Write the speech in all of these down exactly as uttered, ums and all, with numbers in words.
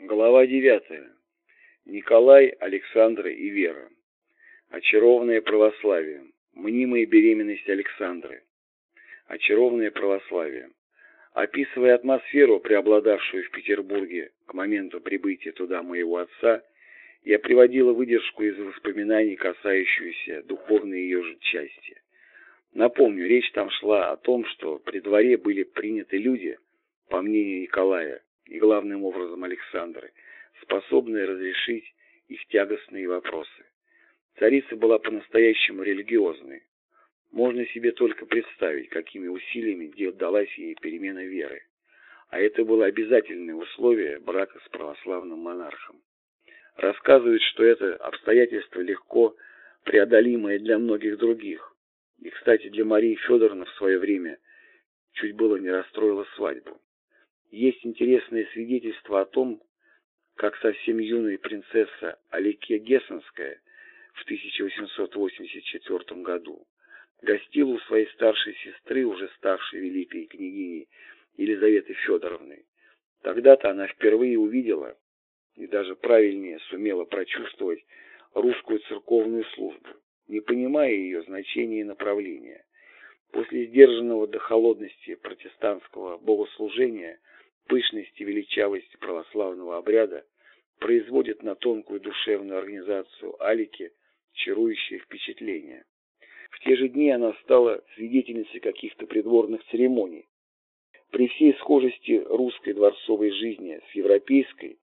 Глава девятая. Николай, Александра и Вера. Очарованное православие. Мнимая беременность Александры. Очарованное православие. Описывая атмосферу, преобладавшую в Петербурге к моменту прибытия туда моего отца, я приводила выдержку из воспоминаний, касающуюся духовной ее же части. Напомню, речь там шла о том, что при дворе были приняты люди, по мнению Николая, и главным образом Александры, способные разрешить их тягостные вопросы. Царица была по-настоящему религиозной. Можно себе только представить, какими усилиями далась ей перемена веры. А это было обязательное условие брака с православным монархом. Рассказывают, что это обстоятельство легко преодолимое для многих других. И, кстати, для Марии Федоровны в свое время чуть было не расстроила свадьбу. Есть интересные свидетельства о том, как совсем юная принцесса Аликия Гессенская в тысяча восемьсот восемьдесят четвёртом году гостила у своей старшей сестры, уже ставшей великой княгиней Елизаветы Федоровны. Тогда-то она впервые увидела и даже правильнее сумела прочувствовать русскую церковную службу, не понимая ее значения и направления. После сдержанного до холодности протестантского богослужения пышность и величавость православного обряда производят на тонкую душевную организацию Алики чарующее впечатление. В те же дни она стала свидетельницей каких-то придворных церемоний. При всей схожести русской дворцовой жизни с европейской,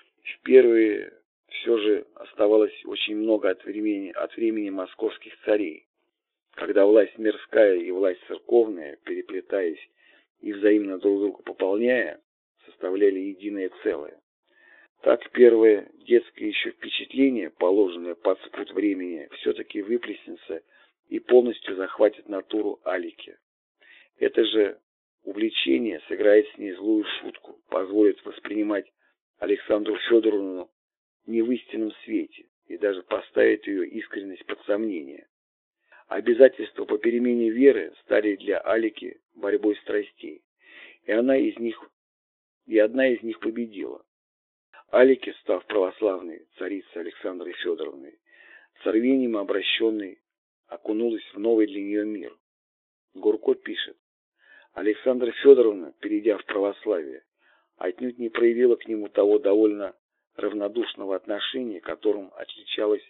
в первые все же оставалось очень много от времени, от времени московских царей, когда власть мирская и власть церковная, переплетаясь и взаимно друг друга пополняя, составляли единое целое. Так первое детское еще впечатление, положенное под спут времени, все-таки выплеснется и полностью захватит натуру Алики. Это же увлечение сыграет с ней злую шутку, позволит воспринимать Александру Федоровну не в истинном свете и даже поставит ее искренность под сомнение. Обязательства по перемене веры стали для Алики борьбой страстей, и она из них, и одна из них победила. Алике, став православной царицей Александрой Федоровной, с рвением обращенной, окунулась в новый для нее мир. Гурко пишет: Александра Федоровна, перейдя в православие, отнюдь не проявила к нему того довольно равнодушного отношения, которым отличалась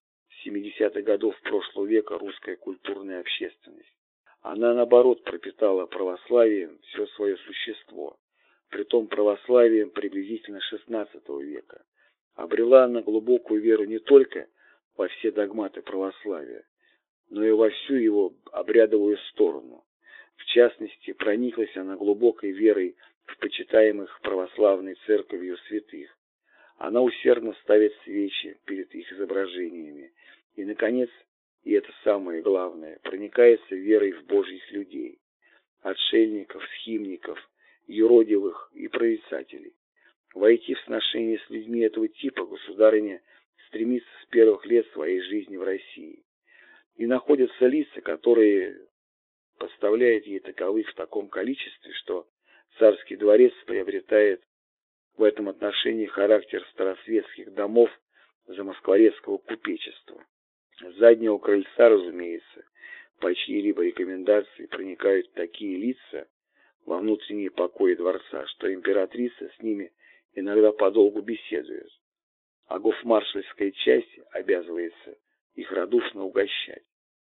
с семидесятых годов прошлого века русская культурная общественность. Она, наоборот, пропитала православием все свое существо, притом православием приблизительно шестнадцатого века. Обрела она глубокую веру не только во все догматы православия, но и во всю его обрядовую сторону. В частности, прониклась она глубокой верой в почитаемых православной церковью святых. Она усердно ставит свечи перед их изображениями. И, наконец, и это самое главное, проникается верой в Божьих людей, отшельников, схимников, юродивых и прорицателей. Войти в сношение с людьми этого типа государыня стремится с первых лет своей жизни в России. И находятся лица, которые поставляют ей таковых в таком количестве, что царский дворец приобретает в этом отношении характер старосветских домов замоскворецкого купечества. С заднего крыльца, разумеется, по чьей-либо рекомендации проникают такие лица во внутренние покои дворца, что императрица с ними иногда подолгу беседует, а гофмаршальская часть обязывается их радушно угощать.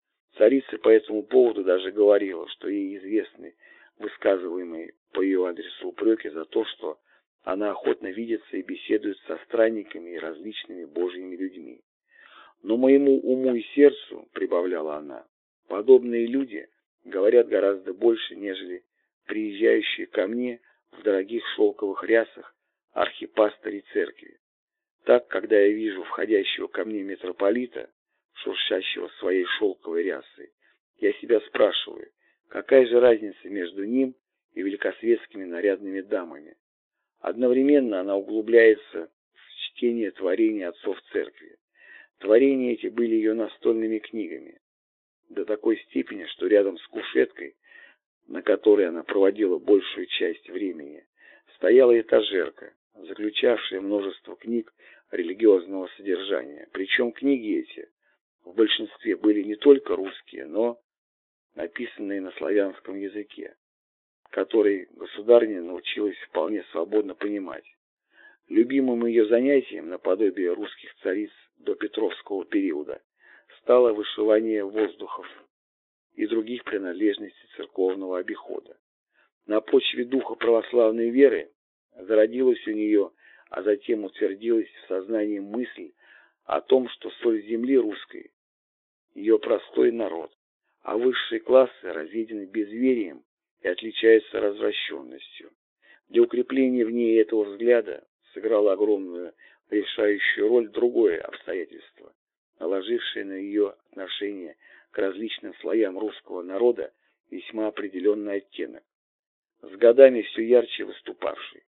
Царица по этому поводу даже говорила, что ей известны высказываемые по ее адресу упреки за то, что она охотно видится и беседует со странниками и различными божьими людьми. Но моему уму и сердцу, прибавляла она, подобные люди говорят гораздо больше, нежели приезжающие ко мне в дорогих шелковых рясах архипастыри церкви. Так, когда я вижу входящего ко мне митрополита, шуршащего своей шелковой рясой, я себя спрашиваю, какая же разница между ним и великосветскими нарядными дамами. Одновременно она углубляется в чтение творений отцов церкви. Творения эти были ее настольными книгами, до такой степени, что рядом с кушеткой, на которой она проводила большую часть времени, стояла этажерка, заключавшее множество книг религиозного содержания. Причем книги эти в большинстве были не только русские, но написанные на славянском языке, который государыня научилась вполне свободно понимать. Любимым ее занятием, наподобие русских цариц до Петровского периода, стало вышивание воздухов и других принадлежностей церковного обихода. На почве духа православной веры зародилась у нее, а затем утвердилась в сознании мысль о том, что соль земли русской – ее простой народ, а высшие классы разведены безверием и отличаются развращенностью. Для укрепления в ней этого взгляда сыграло огромную решающую роль другое обстоятельство, наложившее на ее отношение к различным слоям русского народа весьма определенный оттенок, с годами все ярче выступавший.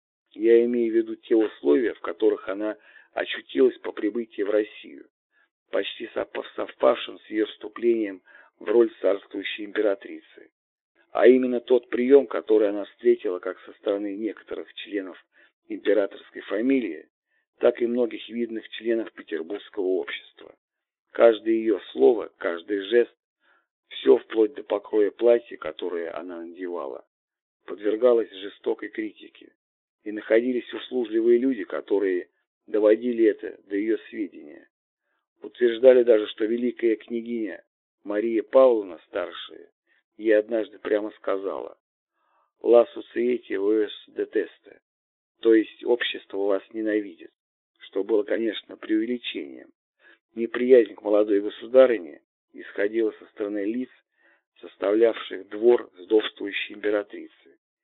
Я имею в виду те условия, в которых она очутилась по прибытии в Россию, почти совпавшим с ее вступлением в роль царствующей императрицы. А именно тот прием, который она встретила как со стороны некоторых членов императорской фамилии, так и многих видных членов петербургского общества. Каждое ее слово, каждый жест, все вплоть до покроя платья, которое она надевала, подвергалось жестокой критике, и находились услужливые люди, которые доводили это до ее сведения. Утверждали даже, что великая княгиня Мария Павловна, старшая, ей однажды прямо сказала: «La société vous déteste», то есть общество вас ненавидит, что было, конечно, преувеличением. Неприязнь к молодой государыне исходила со стороны лиц, составлявших двор вдовствующей императрицы.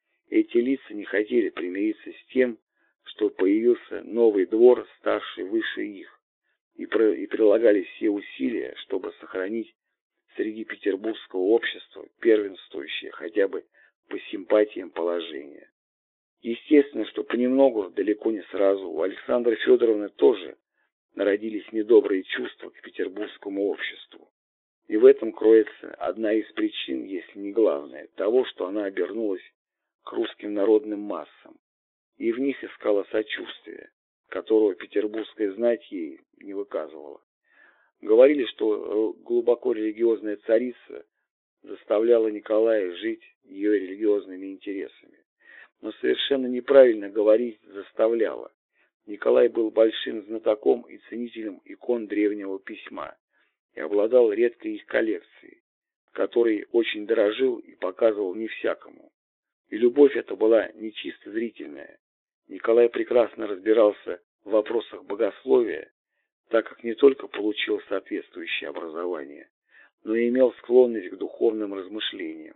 Эти лица не хотели примириться с тем, что появился новый двор, старший выше их, и, про, и прилагали все усилия, чтобы сохранить среди петербургского общества первенствующее хотя бы по симпатиям положение. Естественно, что понемногу, далеко не сразу, у Александры Федоровны тоже народились недобрые чувства к петербургскому обществу. И в этом кроется одна из причин, если не главная, того, что она обернулась к русским народным массам, и в них искала сочувствия, которого петербургская знать ей не выказывала. Говорили, что глубоко религиозная царица заставляла Николая жить ее религиозными интересами. Но совершенно неправильно говорить «заставляла». Николай был большим знатоком и ценителем икон древнего письма и обладал редкой их коллекцией, которой очень дорожил и показывал не всякому. И любовь эта была не чисто зрительная. Николай прекрасно разбирался в вопросах богословия, так как не только получил соответствующее образование, но и имел склонность к духовным размышлениям.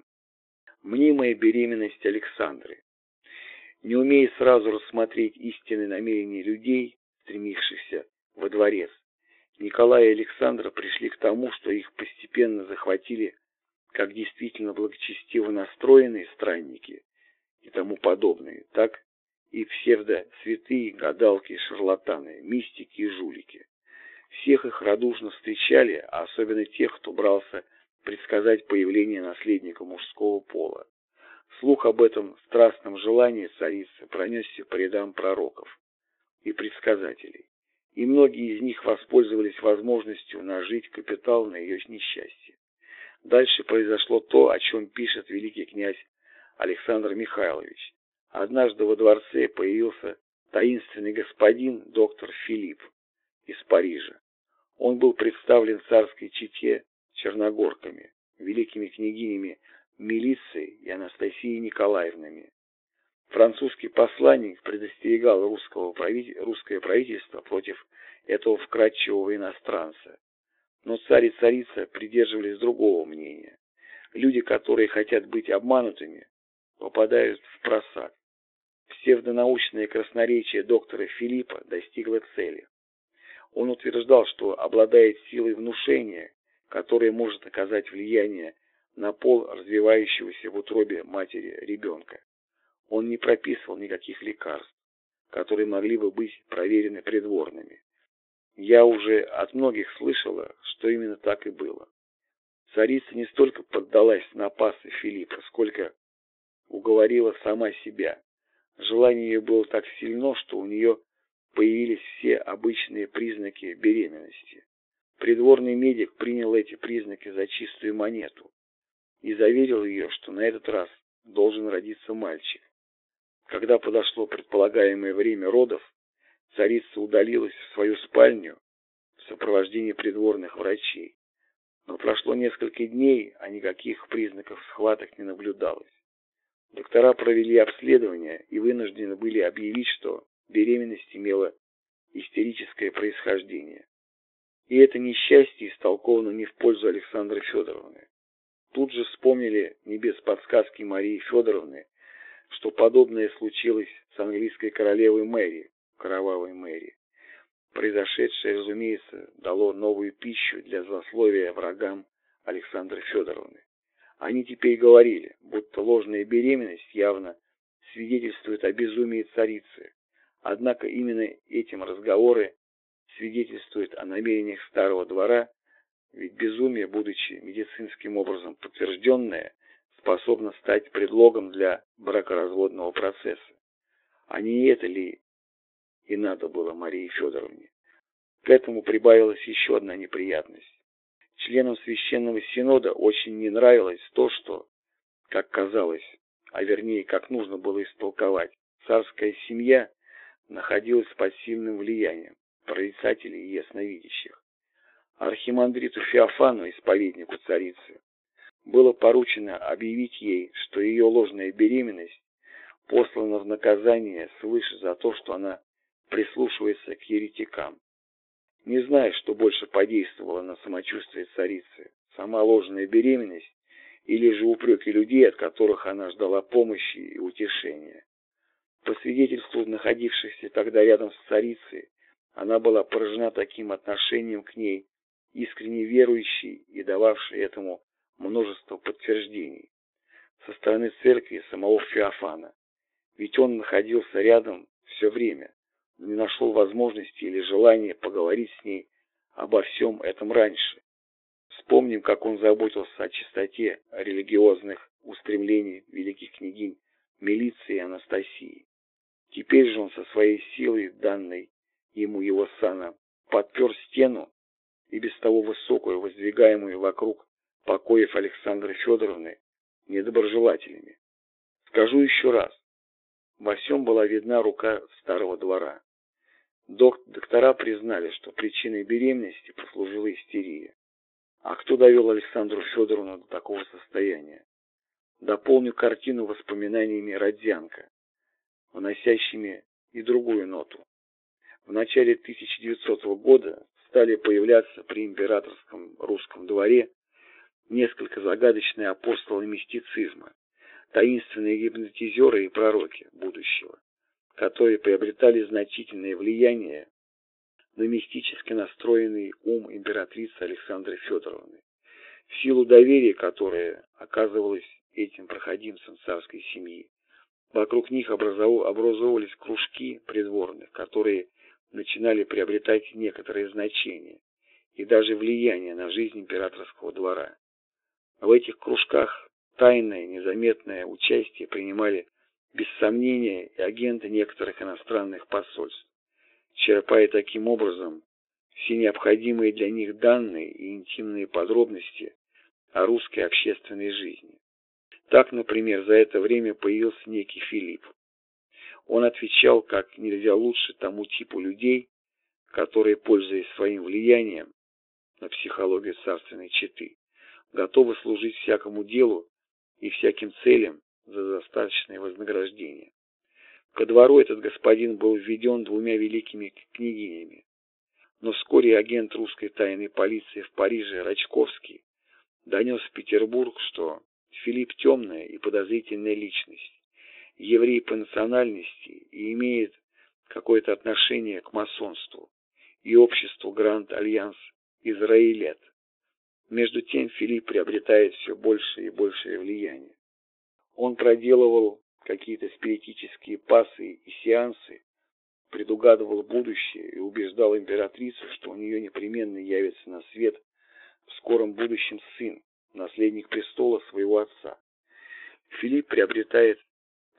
Мнимая беременность Александры. Не умея сразу рассмотреть истинные намерения людей, стремившихся во дворец, Николай и Александра пришли к тому, что их постепенно захватили как действительно благочестиво настроенные странники и тому подобные, так и псевдосвятые, гадалки, шарлатаны, мистики и жулики. Всех их радушно встречали, а особенно тех, кто брался предсказать появление наследника мужского пола. Слух об этом страстном желании царицы пронесся по рядам пророков и предсказателей, и многие из них воспользовались возможностью нажить капитал на ее несчастье. Дальше произошло то, о чем пишет великий князь Александр Михайлович. Однажды во дворце появился таинственный господин доктор Филипп из Парижа. Он был представлен царской чете черногорками, великими княгинями Милицией и Анастасией Николаевнами. Французский посланник предостерегал русского правитель... русское правительство против этого вкрадчивого иностранца. Но царь и царица придерживались другого мнения. Люди, которые хотят быть обманутыми, попадают в просак. Псевдонаучное красноречие доктора Филиппа достигло цели. Он утверждал, что обладает силой внушения, которая может оказать влияние на пол развивающегося в утробе матери ребенка. Он не прописывал никаких лекарств, которые могли бы быть проверены придворными. Я уже от многих слышала, что именно так и было. Царица не столько поддалась напасти Филиппа, сколько уговорила сама себя. Желание ее было так сильно, что у нее появились все обычные признаки беременности. Придворный медик принял эти признаки за чистую монету и заверил ее, что на этот раз должен родиться мальчик. Когда подошло предполагаемое время родов, царица удалилась в свою спальню в сопровождении придворных врачей. Но прошло несколько дней, а никаких признаков схваток не наблюдалось. Доктора провели обследование и вынуждены были объявить, что беременность имела истерическое происхождение. И это несчастье истолковано не в пользу Александры Федоровны. Тут же вспомнили, не без подсказки Марии Федоровны, что подобное случилось с английской королевой Мэри, кровавой Мэри. Произошедшее, разумеется, дало новую пищу для злословия врагам Александры Федоровны. Они теперь говорили, будто ложная беременность явно свидетельствует о безумии царицы. Однако именно этим разговоры свидетельствуют о намерениях старого двора, ведь безумие, будучи медицинским образом подтвержденное, способно стать предлогом для бракоразводного процесса. А не это ли и надо было Марии Федоровне? К этому прибавилась еще одна неприятность. Членам Священного Синода очень не нравилось то, что, как казалось, а вернее, как нужно было истолковать, царская семья находилась под сильным влиянием прорицателей и ясновидящих. Архимандриту Феофану, исповеднику царицы, было поручено объявить ей, что ее ложная беременность послана в наказание свыше за то, что она прислушивается к еретикам. Не знаю, что больше подействовало на самочувствие царицы, сама ложная беременность или же упреки людей, от которых она ждала помощи и утешения. По свидетельству находившихся тогда рядом с царицей, она была поражена таким отношением к ней, искренне верующей и дававшей этому множество подтверждений со стороны церкви и самого Феофана. Ведь он находился рядом все время, не нашел возможности или желания поговорить с ней обо всем этом раньше. Вспомним, как он заботился о чистоте религиозных устремлений великих княгинь Милиции и Анастасии. Теперь же он со своей силой, данной ему его сана, подпер стену, и без того высокую, воздвигаемую вокруг покоев Александры Федоровны недоброжелателями. Скажу еще раз, во всем была видна рука старого двора. Док- доктора признали, что причиной беременности послужила истерия. А кто довел Александру Федоровну до такого состояния? Дополню картину воспоминаниями Родзянко, вносящими и другую ноту. В начале тысяча девятисотого года стали появляться при императорском русском дворе несколько загадочные апостолы мистицизма, таинственные гипнотизеры и пророки будущего, которые приобретали значительное влияние на мистически настроенный ум императрицы Александры Федоровны. В силу доверия, которое оказывалось этим проходимцам царской семьи, вокруг них образов... образовывались кружки придворных, которые начинали приобретать некоторые значения и даже влияние на жизнь императорского двора. В этих кружках тайное, незаметное участие принимали без сомнения и агенты некоторых иностранных посольств, черпая таким образом все необходимые для них данные и интимные подробности о русской общественной жизни. Так, например, за это время появился некий Филипп. Он отвечал как нельзя лучше тому типу людей, которые, пользуясь своим влиянием на психологию царственной четы, готовы служить всякому делу и всяким целям за достаточное вознаграждение. Ко двору этот господин был введен двумя великими княгинями, но вскоре агент русской тайной полиции в Париже Рачковский донес в Петербург, что Филипп темная и подозрительная личность, еврей по национальности и имеет какое-то отношение к масонству и обществу Гранд Альянс Израилет. Между тем Филипп приобретает все большее и большее влияние. Он проделывал какие-то спиритические пассы и сеансы, предугадывал будущее и убеждал императрицу, что у нее непременно явится на свет в скором будущем сын, наследник престола своего отца. Филипп приобретает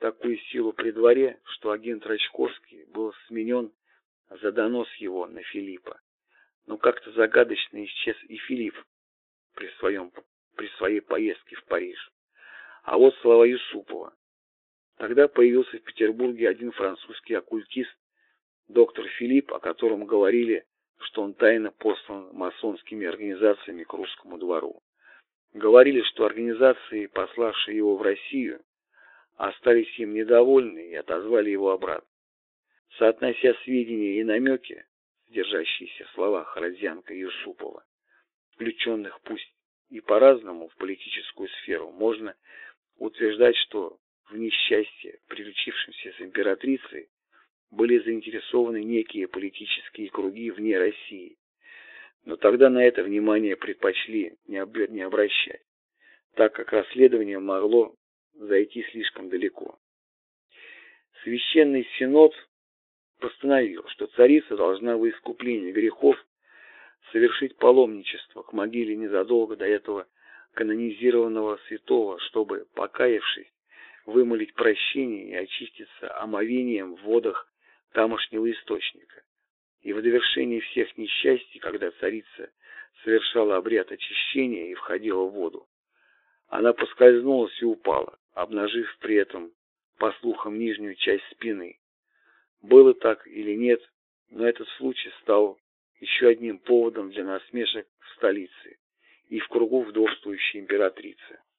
такую силу при дворе, что агент Рачковский был сменен за донос его на Филиппа. Но как-то загадочно исчез и Филипп при, своем, при своей поездке в Париж. А вот слова Юсупова. Тогда появился в Петербурге один французский оккультист, доктор Филипп, о котором говорили, что он тайно послан масонскими организациями к русскому двору. Говорили, что организации, пославшие его в Россию, остались им недовольны и отозвали его обратно. Соотнося сведения и намеки, содержащиеся в словах Родзянко и Юсупова, включенных пусть и по-разному в политическую сферу, можно утверждать, что в несчастье, приключившемся с императрицей, были заинтересованы некие политические круги вне России. Но тогда на это внимание предпочли не, об... не обращать, так как расследование могло зайти слишком далеко. Священный Синод постановил, что царица должна во искупление грехов совершить паломничество к могиле незадолго до этого канонизированного святого, чтобы, покаявшись, вымолить прощение и очиститься омовением в водах тамошнего источника. И в довершении всех несчастий, когда царица совершала обряд очищения и входила в воду, она поскользнулась и упала, обнажив при этом, по слухам, нижнюю часть спины. Было так или нет, но этот случай стал еще одним поводом для насмешек в столице и в кругу вдовствующей императрицы.